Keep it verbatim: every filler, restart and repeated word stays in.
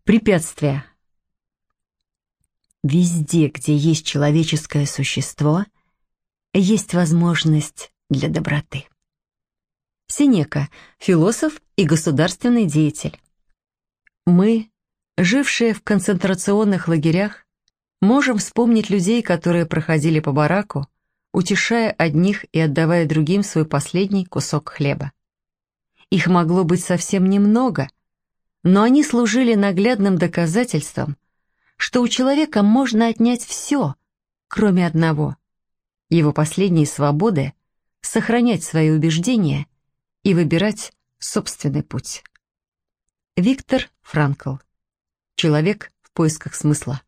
Препятствия. Везде, где есть человеческое существо, есть возможность для доброты. Сенека, философ и государственный деятель. Мы, жившие в концентрационных лагерях, можем вспомнить людей, которые проходили по бараку, утешая одних и отдавая другим свой последний кусок хлеба. Их могло быть совсем немного, но они служили наглядным доказательством, что у человека можно отнять все, кроме одного — его последней свободы сохранять свои убеждения и выбирать собственный путь. Виктор Франкл. Человек в поисках смысла.